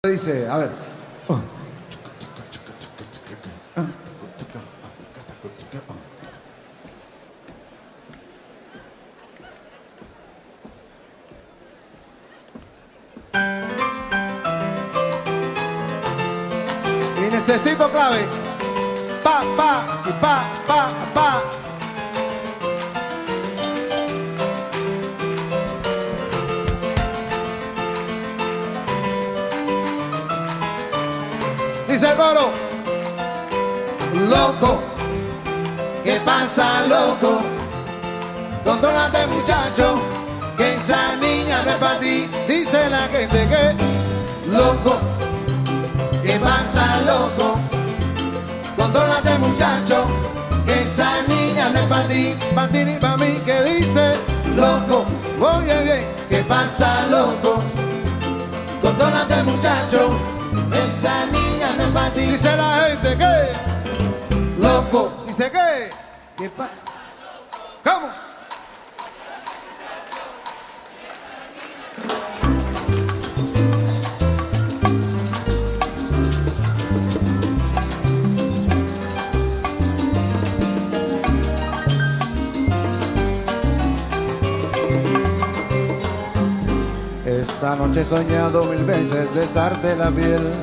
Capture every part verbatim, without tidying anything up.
Dice, a ver. Y necesito clave. Pa, pa, y pa, pa, pa. Dice el coro. Loco, ¿qué pasa, loco? Contrólate, muchacho, que esa niña no es para ti. Dice la gente que loco, ¿qué pasa, loco? Contrólate, muchacho, que esa niña no es para ti. Pa' ti ni pa' mí, que dice loco. Oye bien, ¿qué pasa, loco? Contrólate, muchacho, esa niña no es para ti. Dice la gente que loco, dice que ¿qué pasa? ¿Cómo? Esta noche he soñado mil veces besarte la piel,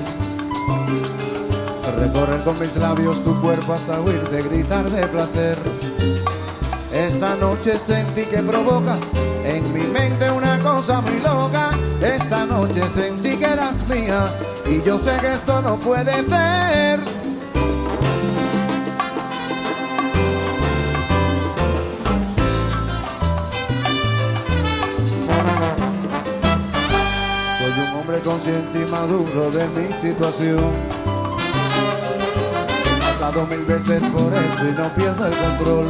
recorrer con mis labios tu cuerpo hasta oírte gritar de placer. Esta noche sentí que provocas en mi mente una cosa muy loca. Esta noche sentí que eras mía y yo sé que esto no puede ser. Soy un hombre consciente y maduro de mi situación. Mil veces por eso y no pierdo el control.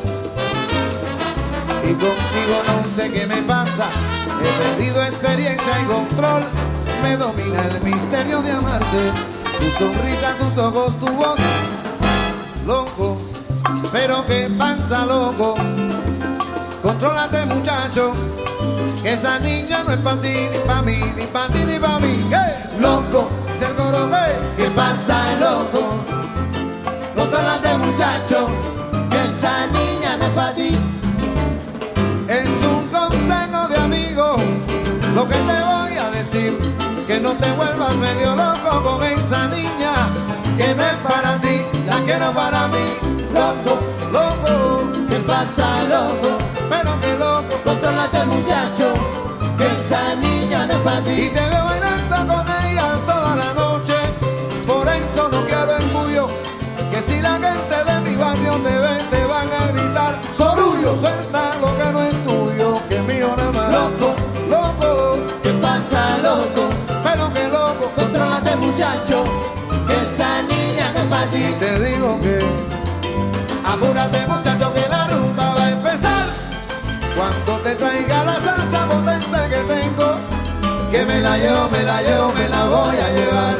Y contigo no sé qué me pasa, he perdido experiencia y control. Me domina el misterio de amarte, tu sonrisa, tus ojos, tu voz. Loco, pero qué pasa, loco. Contrólate, muchacho, que esa niña no es pa' ti, ni pa' mí, ni pa' ti, ni pa' mí. ¿Qué? Loco, es el coro que ¿qué pasa, loco? Contrólate, muchacho, que esa niña no es para ti. Es un consejo de amigo lo que te voy a decir, que no te vuelvas medio loco con esa niña, que no es para ti, la quiero para mí. Loco, loco, ¿qué pasa, loco? Pero que loco, contrólate, muchacho, que esa niña no es para ti. Y te veo bailando con ella toda la noche, por eso no quiero embullo. Que si la gente de mi barrio te ve, te van a gritar sorullo, suelta lo que no es tuyo, que es mío nada más. Loco, loco, ¿qué pasa, loco? Pero que loco, contrólate, muchacho, que esa niña no es para ti. Y te digo que apúrate, muchacho, que la rumba va a empezar. Cuando te traiga la salsa potente que tengo, que me la llevo, me la llevo, me la voy a llevar.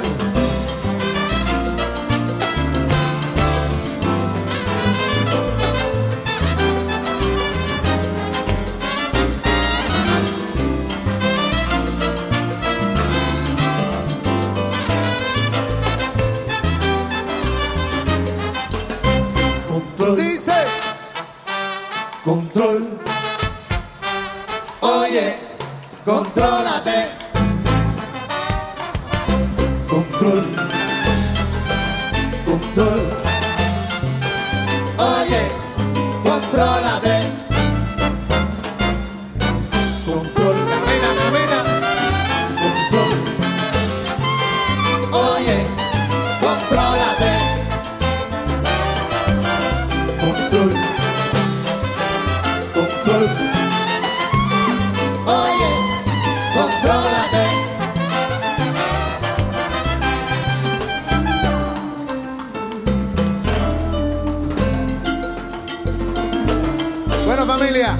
Dice control, oye, contrólate, control, control, oye, contrólate, control, camina, camina, control, oye, contrólate. Control, control, oye, contrólate. Bueno, familia,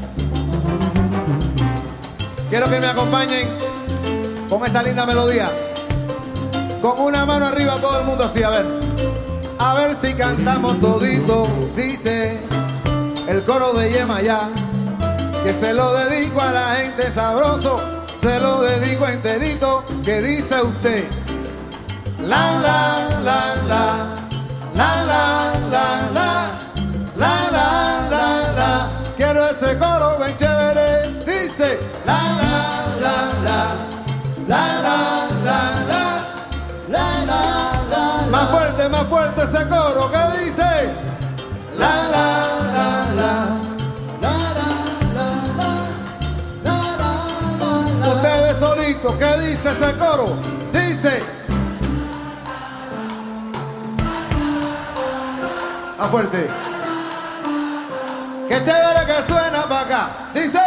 quiero que me acompañen con esta linda melodía. Con una mano arriba todo el mundo así, a ver. A ver si cantamos todito, dice el coro de Yemayá, que se lo dedico a la gente sabroso, se lo dedico enterito, que dice usted. La la la la, la la la la, la la la la. Quiero ese coro bien chévere, dice. La la la la, la la la la, la la la. Más fuerte, más fuerte ese coro, que dice. La la la la, la la la la, la la. Ustedes solitos, ¿qué dice ese coro? Dice. Más fuerte. Qué chévere que suena para acá. Dice.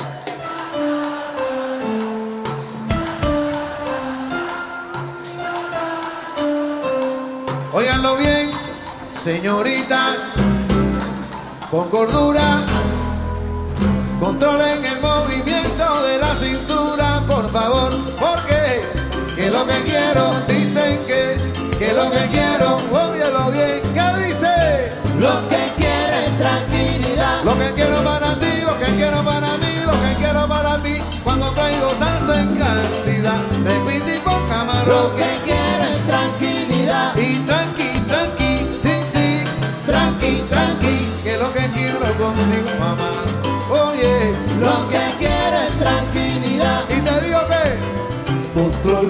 Óiganlo bien, señoritas, con cordura, controlen el movimiento de la cintura, por favor, porque que lo que quiero, dicen que, que lo que quiero, óyelo bien, ¿qué dice? Lo que quiero es tranquilidad. Lo que quiero para ti, lo que quiero para mí, lo que quiero para ti, cuando traigo salsa en cantidad, de piti por camarón. Lo que quiero es tranquilidad. Y tranqui, tranqui, sí, sí, tranqui, tranqui, que lo que quiero contigo, mamá. Oye, Lo que quiero es tranquilidad. y te digo que control,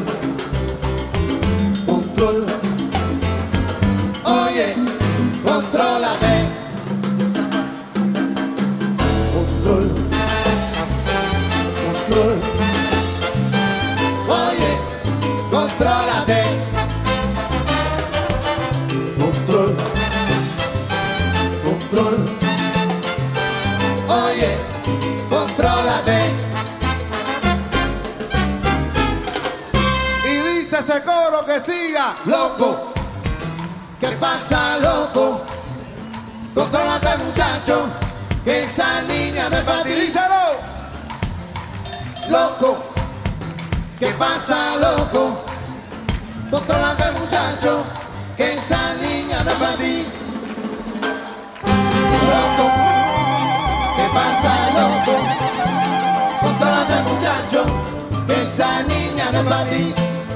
control. Oye, contrólate. Control, control. Oye, contrólate. Control, control. Oye, contrólate. Y dice ese coro que siga, Loco, ¿qué pasa, loco? Contrólate, muchacho, que esa niña no es para ti. díselo. Loco, ¿qué pasa, loco? Contrólate, muchacho, que esa niña no es para ti. Loco, ¿qué pasa, loco? Contrólate, muchacho, que esa niña no es para ti.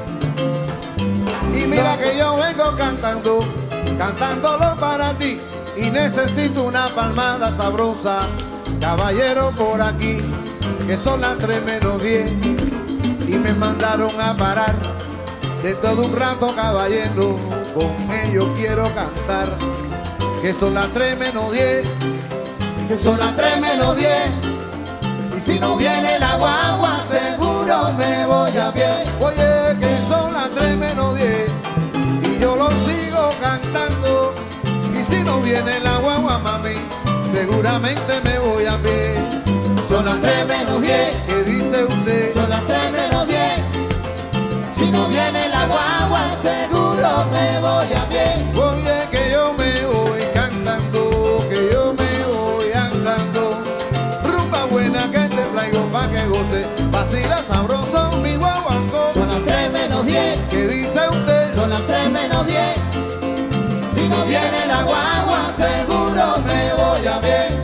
Y mira que yo vengo cantando, cantándolo para ti. Y necesito una palmada sabrosa, caballero por aquí, que son las tres menos diez. Y me mandaron a parar de todo un rato, caballero, con ellos quiero cantar. Que son las tres menos diez, Que son las tres menos diez. Y si no viene la guagua, seguro me voy a pie. oye, que son las tres menos diez. Y yo lo sigo cantando. Y si no viene la guagua, mami, seguramente me voy a pie. Son las tres menos diez. ¿Qué dice usted? Son las tres menos diez. Si no viene la guagua, seguro me voy a pie. Oye, que yo me voy cantando, que yo me voy andando. Rumba buena que te traigo pa' que goce, vacila sabroso mi guaguancó. Son las tres menos diez. ¿Qué dice usted? Son las tres menos diez. Si no viene la guagua, seguro me voy a pie.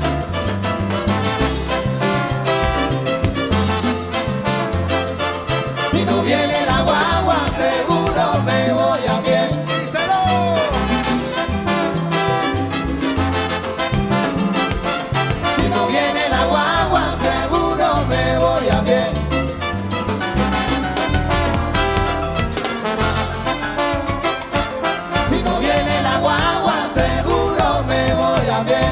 Si no viene la guagua, seguro me voy a pie. Díselo. Si no viene la guagua, seguro me voy a pie. Si no viene la guagua, seguro me voy a pie.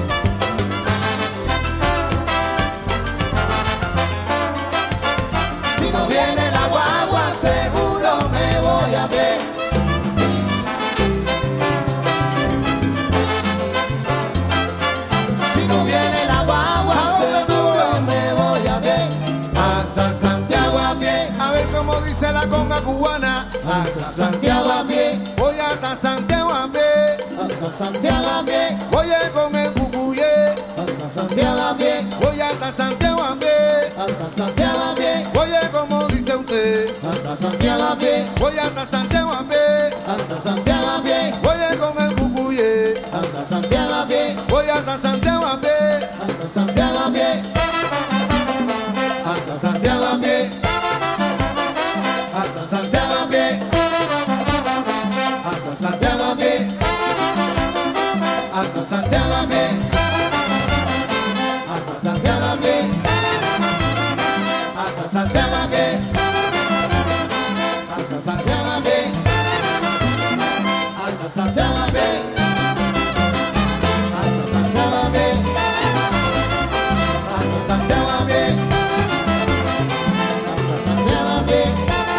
Si no viene la guagua, seguro me voy a pie. Si no viene la guagua, seguro me voy a pie. Hasta Santiago a pie. A ver cómo dice la conga cubana. Hasta Santiago a pie. Voy hasta Santiago a pie. Hasta Santiago a pie. Oye con el cucuyé. Hasta Santiago a pie. Voy hasta Santiago a pie. Hasta Santiago a pie. Oye como dice usted. Hasta Santiago a pie. Voy hasta Santiago a pie. Hasta Santiago a pie. Oye con el cucuyé. Hasta Santiago a pie. Voy hasta Santiago a pie. Hasta Santiago a pie. Hasta Santiago a pie. Santiago bien, Alta Santiago bien, Alta Santiago bien, Alta Santiago bien, Alta Santiago bien.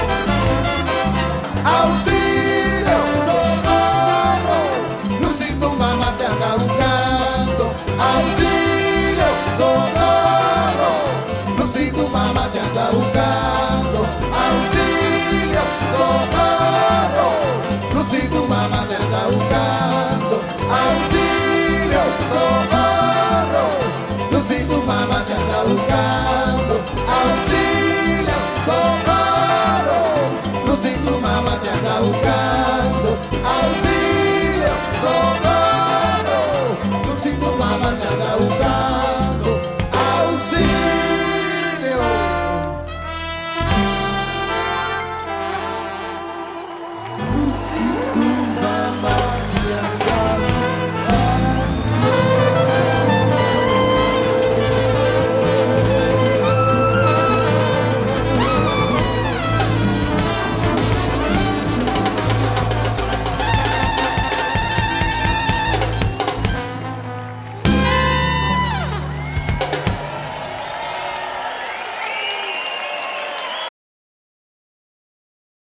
Auxilio, socorro, Lucy, tu mamá te anda buscando. Auxilio, socorro, Lucy, tu mamá te anda buscando. Auxilio, socorro, Lucy, tu mamá te anda buscando. Auxilio, socorro, Lucy, tu mamá te anda buscando. Auxilio, socorro, Lucy, tu mamá te anda buscando.